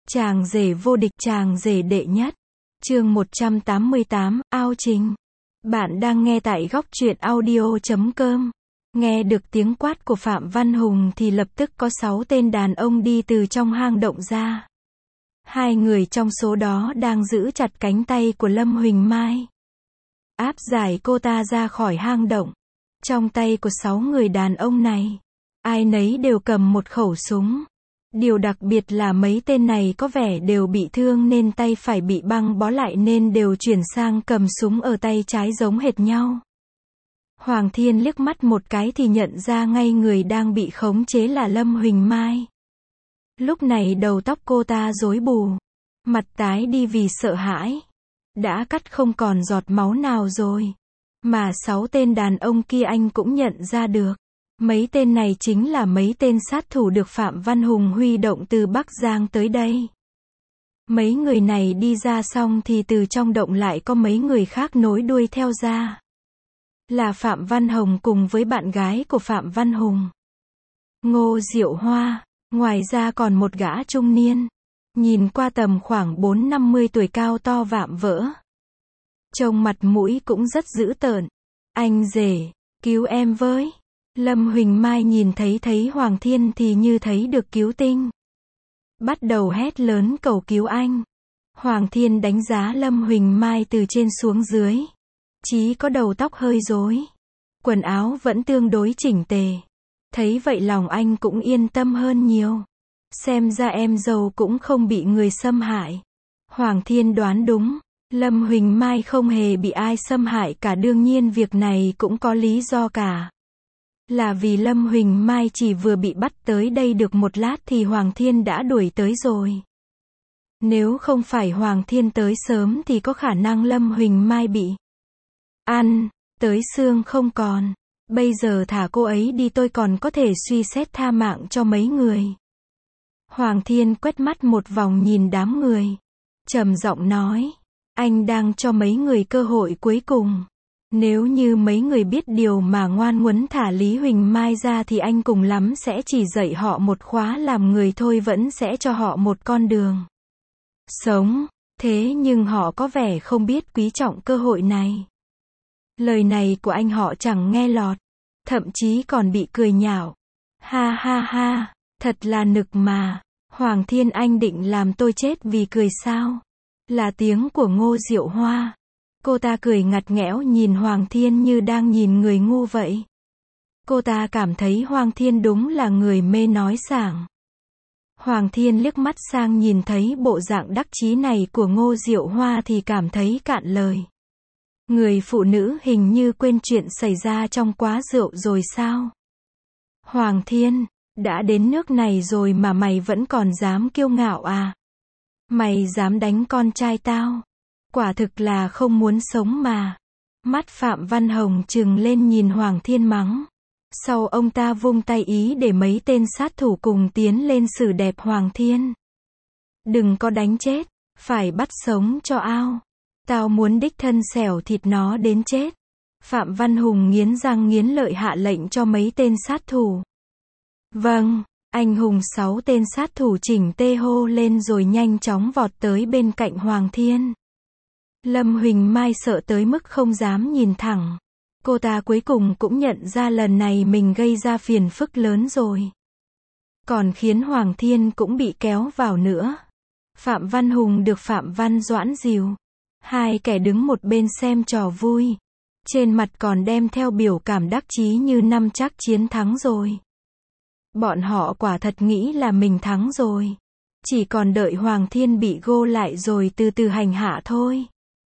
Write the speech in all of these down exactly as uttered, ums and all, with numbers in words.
Chàng rể vô địch, chàng rể đệ nhất. Chương một trăm tám mươi tám, ao trình. Bạn đang nghe tại góc truyện audio chấm com. Nghe được tiếng quát của Phạm Văn Hùng thì lập tức có sáu tên đàn ông đi từ trong hang động ra. Hai người trong số đó đang giữ chặt cánh tay của Lâm Huỳnh Mai, áp giải cô ta ra khỏi hang động. Trong tay của sáu người đàn ông này, ai nấy đều cầm một khẩu súng. Điều đặc biệt là mấy tên này có vẻ đều bị thương nên tay phải bị băng bó lại nên đều chuyển sang cầm súng ở tay trái giống hệt nhau. Hoàng Thiên liếc mắt một cái thì nhận ra ngay người đang bị khống chế là Lâm Huỳnh Mai. Lúc này đầu tóc cô ta rối bù, mặt tái đi vì sợ hãi, đã cắt không còn giọt máu nào rồi. Mà sáu tên đàn ông kia anh cũng nhận ra được. Mấy tên này chính là mấy tên sát thủ được Phạm Văn Hùng huy động từ Bắc Giang tới đây. Mấy người này đi ra xong thì từ trong động lại có mấy người khác nối đuôi theo ra. Là Phạm Văn Hồng cùng với bạn gái của Phạm Văn Hùng, Ngô Diệu Hoa. Ngoài ra còn một gã trung niên, nhìn qua tầm khoảng bốn năm mươi tuổi, cao to vạm vỡ. Trông mặt mũi cũng rất dữ tợn. Anh rể, cứu em với. Lâm Huỳnh Mai nhìn thấy thấy Hoàng Thiên thì như thấy được cứu tinh, bắt đầu hét lớn cầu cứu anh. Hoàng Thiên đánh giá Lâm Huỳnh Mai từ trên xuống dưới. Chỉ có đầu tóc hơi rối, quần áo vẫn tương đối chỉnh tề. Thấy vậy lòng anh cũng yên tâm hơn nhiều. Xem ra em dâu cũng không bị người xâm hại. Hoàng Thiên đoán đúng, Lâm Huỳnh Mai không hề bị ai xâm hại cả. Đương nhiên việc này cũng có lý do cả. Là vì Lâm Huỳnh Mai chỉ vừa bị bắt tới đây được một lát thì Hoàng Thiên đã đuổi tới rồi. Nếu không phải Hoàng Thiên tới sớm thì có khả năng Lâm Huỳnh Mai bị ăn tới xương không còn. Bây giờ thả cô ấy đi tôi còn có thể suy xét tha mạng cho mấy người. Hoàng Thiên quét mắt một vòng nhìn đám người, trầm giọng nói, anh đang cho mấy người cơ hội cuối cùng. Nếu như mấy người biết điều mà ngoan ngoãn thả Lý Huỳnh Mai ra thì anh cùng lắm sẽ chỉ dạy họ một khóa làm người thôi, vẫn sẽ cho họ một con đường sống. Thế nhưng họ có vẻ không biết quý trọng cơ hội này. Lời này của anh họ chẳng nghe lọt, thậm chí còn bị cười nhạo. Ha ha ha, thật là nực mà. Hoàng Thiên, anh định làm tôi chết vì cười sao? Là tiếng của Ngô Diệu Hoa. Cô ta cười ngặt nghẽo nhìn Hoàng Thiên như đang nhìn người ngu vậy. Cô ta cảm thấy Hoàng Thiên đúng là người mê nói sảng. Hoàng Thiên liếc mắt sang nhìn thấy bộ dạng đắc chí này của Ngô Diệu Hoa thì cảm thấy cạn lời. Người phụ nữ hình như quên chuyện xảy ra trong quá rượu rồi sao? Hoàng Thiên, đã đến nước này rồi mà mày vẫn còn dám kiêu ngạo à? Mày dám đánh con trai tao? Quả thực là không muốn sống mà. Mắt Phạm Văn Hồng trừng lên nhìn Hoàng Thiên mắng. Sau ông ta vung tay ý để mấy tên sát thủ cùng tiến lên xử đẹp Hoàng Thiên. Đừng có đánh chết, phải bắt sống cho ao. Tao muốn đích thân xẻo thịt nó đến chết. Phạm Văn Hùng nghiến răng nghiến lợi hạ lệnh cho mấy tên sát thủ. Vâng, anh hùng. Sáu tên sát thủ chỉnh tê hô lên rồi nhanh chóng vọt tới bên cạnh Hoàng Thiên. Lâm Huỳnh Mai sợ tới mức không dám nhìn thẳng. Cô ta cuối cùng cũng nhận ra lần này mình gây ra phiền phức lớn rồi. Còn khiến Hoàng Thiên cũng bị kéo vào nữa. Phạm Văn Hùng được Phạm Văn Doãn dìu. Hai kẻ đứng một bên xem trò vui. Trên mặt còn đem theo biểu cảm đắc chí như năm chắc chiến thắng rồi. Bọn họ quả thật nghĩ là mình thắng rồi. Chỉ còn đợi Hoàng Thiên bị gô lại rồi từ từ hành hạ thôi.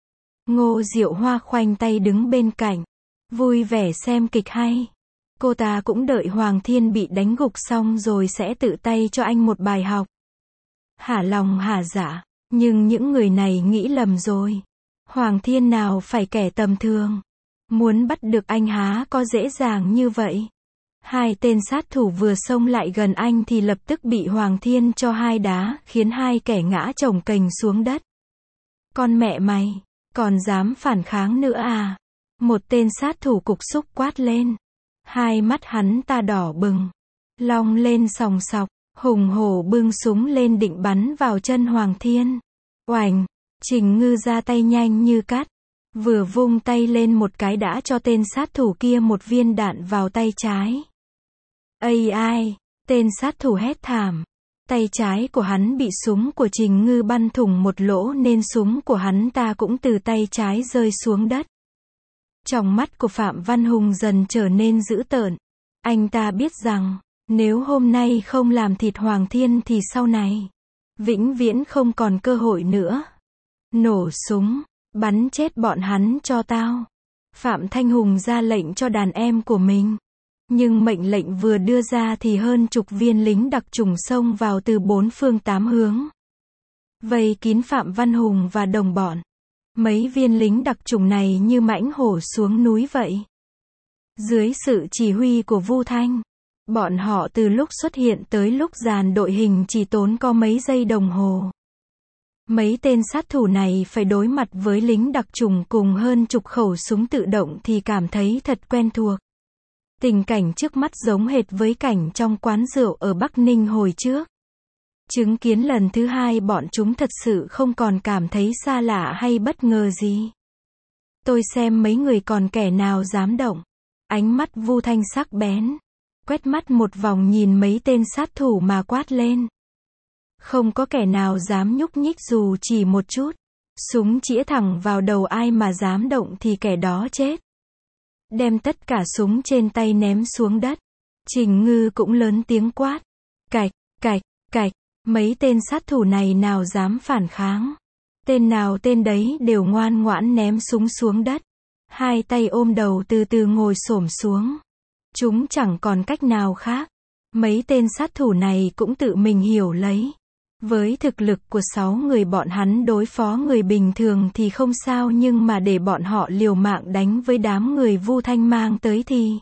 Ngô Diệu Hoa khoanh tay đứng bên cạnh, vui vẻ xem kịch hay. Cô ta cũng đợi Hoàng Thiên bị đánh gục xong rồi sẽ tự tay cho anh một bài học. Hả lòng hả dạ, nhưng những người này nghĩ lầm rồi. Hoàng Thiên nào phải kẻ tầm thường. Muốn bắt được anh há có dễ dàng như vậy. Hai tên sát thủ vừa xông lại gần anh thì lập tức bị Hoàng Thiên cho hai đá, khiến hai kẻ ngã chồng kềnh xuống đất. Con mẹ mày, còn dám phản kháng nữa à? Một tên sát thủ cục xúc quát lên. Hai mắt hắn ta đỏ bừng, long lên sòng sọc. hùng hổ bưng súng lên định bắn vào chân Hoàng Thiên. Oành, Trình Ngư ra tay nhanh như cắt, vừa vung tay lên một cái đã cho tên sát thủ kia một viên đạn vào tay trái. Ây ai, tên sát thủ hét thảm. Tay trái của hắn bị súng của Trình Ngư bắn thủng một lỗ nên súng của hắn ta cũng từ tay trái rơi xuống đất. Trong mắt của Phạm Văn Hùng dần trở nên dữ tợn. Anh ta biết rằng, nếu hôm nay không làm thịt Hoàng Thiên thì sau này, vĩnh viễn không còn cơ hội nữa. Nổ súng, bắn chết bọn hắn cho tao. Phạm Thanh Hùng ra lệnh cho đàn em của mình. Nhưng mệnh lệnh vừa đưa ra thì hơn chục viên lính đặc chủng xông vào từ bốn phương tám hướng, vây kín Phạm Văn Hùng và đồng bọn. Mấy viên lính đặc chủng này như mãnh hổ xuống núi vậy. Dưới sự chỉ huy của Vu Thanh, bọn họ từ lúc xuất hiện tới lúc dàn đội hình chỉ tốn có mấy giây đồng hồ. Mấy tên sát thủ này phải đối mặt với lính đặc chủng cùng hơn chục khẩu súng tự động thì cảm thấy thật quen thuộc. Tình cảnh trước mắt giống hệt với cảnh trong quán rượu ở Bắc Ninh hồi trước. Chứng kiến lần thứ hai bọn chúng thật sự không còn cảm thấy xa lạ hay bất ngờ gì. Tôi xem mấy người còn kẻ nào dám động. Ánh mắt Vu Thanh sắc bén, quét mắt một vòng nhìn mấy tên sát thủ mà quát lên. Không có kẻ nào dám nhúc nhích dù chỉ một chút. Súng chĩa thẳng vào đầu ai mà dám động thì kẻ đó chết. Đem tất cả súng trên tay ném xuống đất. Trình Ngư cũng lớn tiếng quát. Cạch, cạch, cạch. Mấy tên sát thủ này nào dám phản kháng. Tên nào tên đấy đều ngoan ngoãn ném súng xuống đất. Hai tay ôm đầu từ từ ngồi xổm xuống. Chúng chẳng còn cách nào khác. Mấy tên sát thủ này cũng tự mình hiểu lấy. Với thực lực của sáu người bọn hắn đối phó người bình thường thì không sao, nhưng mà để bọn họ liều mạng đánh với đám người Vu Thanh mang tới thì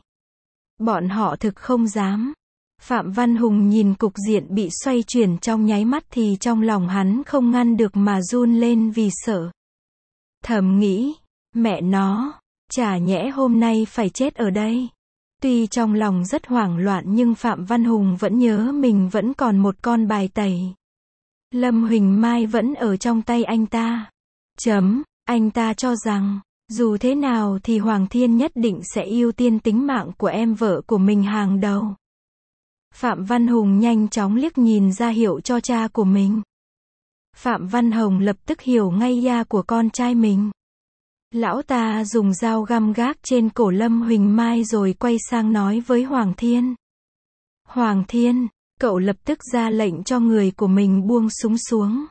bọn họ thực không dám. Phạm Văn Hùng nhìn cục diện bị xoay chuyển trong nháy mắt thì trong lòng hắn không ngăn được mà run lên vì sợ. Thầm nghĩ, mẹ nó, chả nhẽ hôm nay phải chết ở đây. Tuy trong lòng rất hoảng loạn nhưng Phạm Văn Hùng vẫn nhớ mình vẫn còn một con bài tẩy. Lâm Huỳnh Mai vẫn ở trong tay anh ta. Chấm, anh ta cho rằng, dù thế nào thì Hoàng Thiên nhất định sẽ ưu tiên tính mạng của em vợ của mình hàng đầu. Phạm Văn Hùng nhanh chóng liếc nhìn ra hiệu cho cha của mình. Phạm Văn Hồng lập tức hiểu ngay gia của con trai mình. Lão ta dùng dao găm gác trên cổ Lâm Huỳnh Mai rồi quay sang nói với Hoàng Thiên. Hoàng Thiên, cậu lập tức ra lệnh cho người của mình buông súng xuống.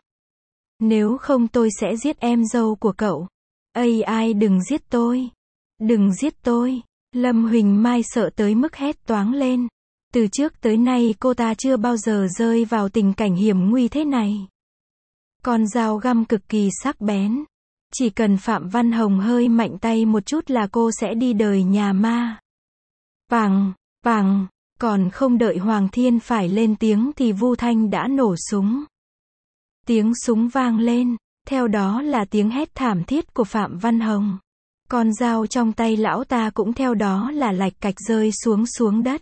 Nếu không tôi sẽ giết em dâu của cậu. Ây ai đừng giết tôi. Đừng giết tôi. Lâm Huỳnh Mai sợ tới mức hét toáng lên. Từ trước tới nay cô ta chưa bao giờ rơi vào tình cảnh hiểm nguy thế này. Con dao găm cực kỳ sắc bén. Chỉ cần Phạm Văn Hồng hơi mạnh tay một chút là cô sẽ đi đời nhà ma. Pằng, pằng, còn không đợi Hoàng Thiên phải lên tiếng thì Vu Thanh đã nổ súng. Tiếng súng vang lên, theo đó là tiếng hét thảm thiết của Phạm Văn Hồng. Con dao trong tay lão ta cũng theo đó là lạch cạch rơi xuống xuống đất.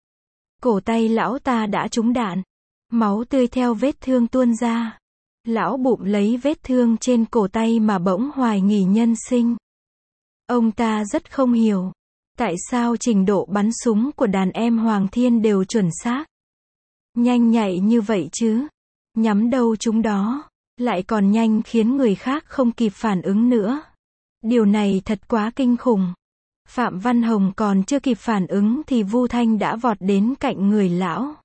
Cổ tay lão ta đã trúng đạn. Máu tươi theo vết thương tuôn ra. Lão bụng lấy vết thương trên cổ tay mà bỗng hoài nghi nhân sinh. Ông ta rất không hiểu. Tại sao trình độ bắn súng của đàn em Hoàng Thiên đều chuẩn xác, nhanh nhạy như vậy chứ? Nhắm đâu chúng đó, lại còn nhanh khiến người khác không kịp phản ứng nữa. Điều này thật quá kinh khủng. Phạm Văn Hồng còn chưa kịp phản ứng thì Vu Thanh đã vọt đến cạnh người lão.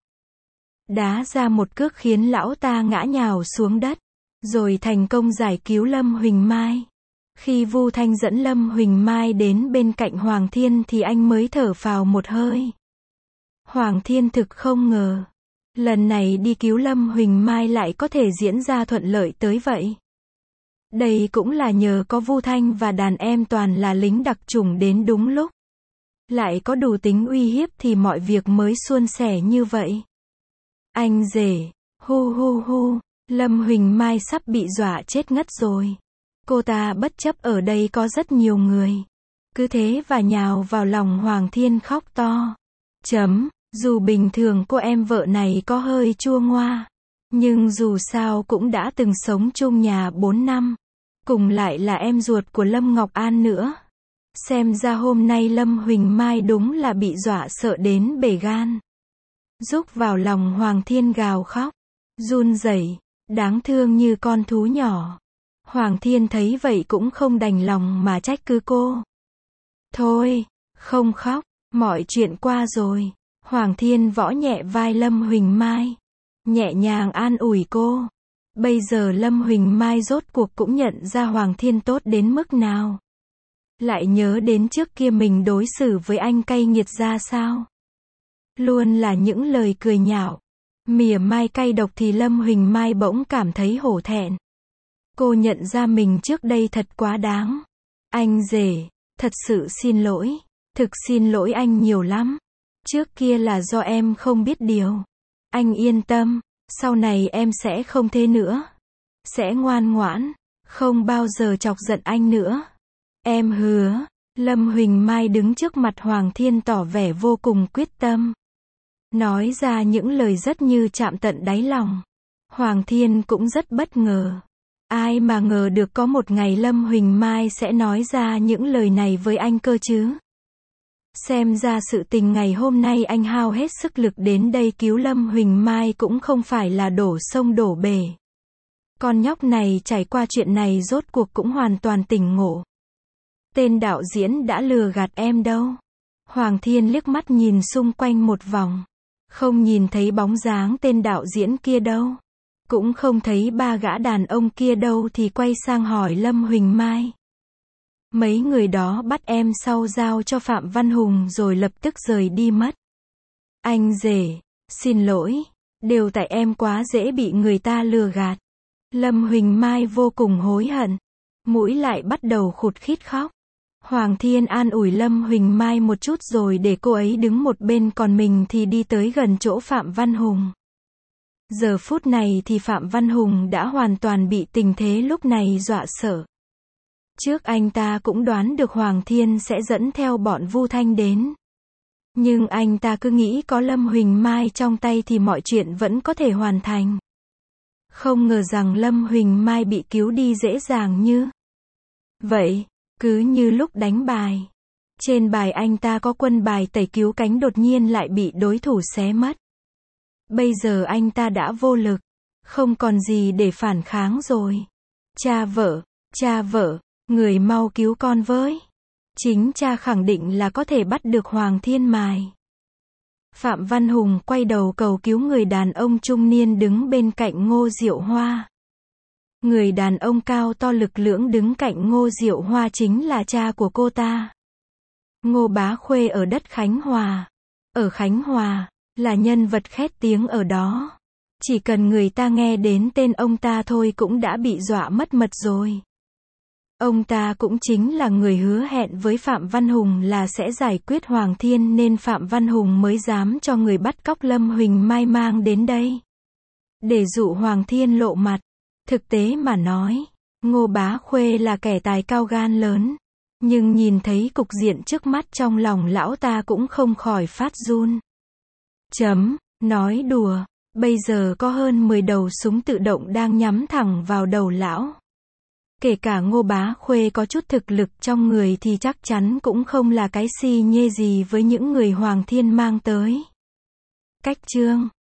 Đá ra một cước khiến lão ta ngã nhào xuống đất, rồi thành công giải cứu Lâm Huỳnh Mai. Khi Vu Thanh dẫn Lâm Huỳnh Mai đến bên cạnh Hoàng Thiên thì anh mới thở phào một hơi. Hoàng Thiên thực không ngờ, lần này đi cứu Lâm Huỳnh Mai lại có thể diễn ra thuận lợi tới vậy. Đây cũng là nhờ có Vu Thanh và đàn em toàn là lính đặc chủng đến đúng lúc. Lại có đủ tính uy hiếp thì mọi việc mới suôn sẻ như vậy. Anh rể, hu hu hu, Lâm Huỳnh Mai sắp bị dọa chết ngất rồi. Cô ta bất chấp ở đây có rất nhiều người. Cứ thế và nhào vào lòng Hoàng Thiên khóc to. Chấm, Dù bình thường cô em vợ này có hơi chua ngoa, nhưng dù sao cũng đã từng sống chung nhà bốn năm. Cùng lại là em ruột của Lâm Ngọc An nữa. Xem ra hôm nay Lâm Huỳnh Mai đúng là bị dọa sợ đến bể gan. Rúc vào lòng Hoàng Thiên gào khóc, run rẩy, đáng thương như con thú nhỏ. Hoàng Thiên thấy vậy cũng không đành lòng mà trách cứ cô. Thôi, không khóc, mọi chuyện qua rồi. Hoàng Thiên võ nhẹ vai Lâm Huỳnh Mai, nhẹ nhàng an ủi cô. Bây giờ Lâm Huỳnh Mai rốt cuộc cũng nhận ra Hoàng Thiên tốt đến mức nào. Lại nhớ đến trước kia mình đối xử với anh cay nghiệt ra sao. Luôn là những lời cười nhạo, mỉa mai cay độc thì Lâm Huỳnh Mai bỗng cảm thấy hổ thẹn. Cô nhận ra mình trước đây thật quá đáng. Anh rể, thật sự xin lỗi, thực xin lỗi anh nhiều lắm. Trước kia là do em không biết điều. Anh yên tâm, sau này em sẽ không thế nữa. Sẽ ngoan ngoãn, không bao giờ chọc giận anh nữa. Em hứa. Lâm Huỳnh Mai đứng trước mặt Hoàng Thiên tỏ vẻ vô cùng quyết tâm. Nói ra những lời rất như chạm tận đáy lòng. Hoàng Thiên cũng rất bất ngờ. Ai mà ngờ được có một ngày Lâm Huỳnh Mai sẽ nói ra những lời này với anh cơ chứ. Xem ra sự tình ngày hôm nay anh hao hết sức lực đến đây cứu Lâm Huỳnh Mai cũng không phải là đổ sông đổ bể. Con nhóc này trải qua chuyện này rốt cuộc cũng hoàn toàn tỉnh ngộ. Tên đạo diễn đã lừa gạt em đâu. Hoàng Thiên liếc mắt nhìn xung quanh một vòng. Không nhìn thấy bóng dáng tên đạo diễn kia đâu. Cũng không thấy ba gã đàn ông kia đâu thì quay sang hỏi Lâm Huỳnh Mai. Mấy người đó bắt em sau giao cho Phạm Văn Hùng rồi lập tức rời đi mất. Anh rể, xin lỗi, đều tại em quá dễ bị người ta lừa gạt. Lâm Huỳnh Mai vô cùng hối hận, mũi lại bắt đầu khụt khít khóc. Hoàng Thiên an ủi Lâm Huỳnh Mai một chút rồi để cô ấy đứng một bên, còn mình thì đi tới gần chỗ Phạm Văn Hùng. Giờ phút này thì Phạm Văn Hùng đã hoàn toàn bị tình thế lúc này dọa sợ. Trước anh ta cũng đoán được Hoàng Thiên sẽ dẫn theo bọn Vu Thanh đến. Nhưng anh ta cứ nghĩ có Lâm Huỳnh Mai trong tay thì mọi chuyện vẫn có thể hoàn thành. Không ngờ rằng Lâm Huỳnh Mai bị cứu đi dễ dàng như vậy, cứ như lúc đánh bài. Trên bài anh ta có quân bài tẩy cứu cánh đột nhiên lại bị đối thủ xé mất. Bây giờ anh ta đã vô lực, không còn gì để phản kháng rồi. Cha vợ, cha vợ, người mau cứu con với. Chính cha khẳng định là có thể bắt được Hoàng Thiên Mài. Phạm Văn Hùng quay đầu cầu cứu người đàn ông trung niên đứng bên cạnh Ngô Diệu Hoa. Người đàn ông cao to lực lưỡng đứng cạnh Ngô Diệu Hoa chính là cha của cô ta. Ngô Bá Khuê ở đất Khánh Hòa. Ở Khánh Hòa, là nhân vật khét tiếng ở đó. Chỉ cần người ta nghe đến tên ông ta thôi cũng đã bị dọa mất mật rồi. Ông ta cũng chính là người hứa hẹn với Phạm Văn Hùng là sẽ giải quyết Hoàng Thiên, nên Phạm Văn Hùng mới dám cho người bắt cóc Lâm Huỳnh Mai mang đến đây. Để dụ Hoàng Thiên lộ mặt. Thực tế mà nói, Ngô Bá Khuê là kẻ tài cao gan lớn. Nhưng nhìn thấy cục diện trước mắt trong lòng lão ta cũng không khỏi phát run. Chấm, nói đùa, bây giờ có hơn mười đầu súng tự động đang nhắm thẳng vào đầu lão. Kể cả Ngô Bá Khuê có chút thực lực trong người thì chắc chắn cũng không là cái si nhê gì với những người Hoàng Thiên mang tới. Cách chương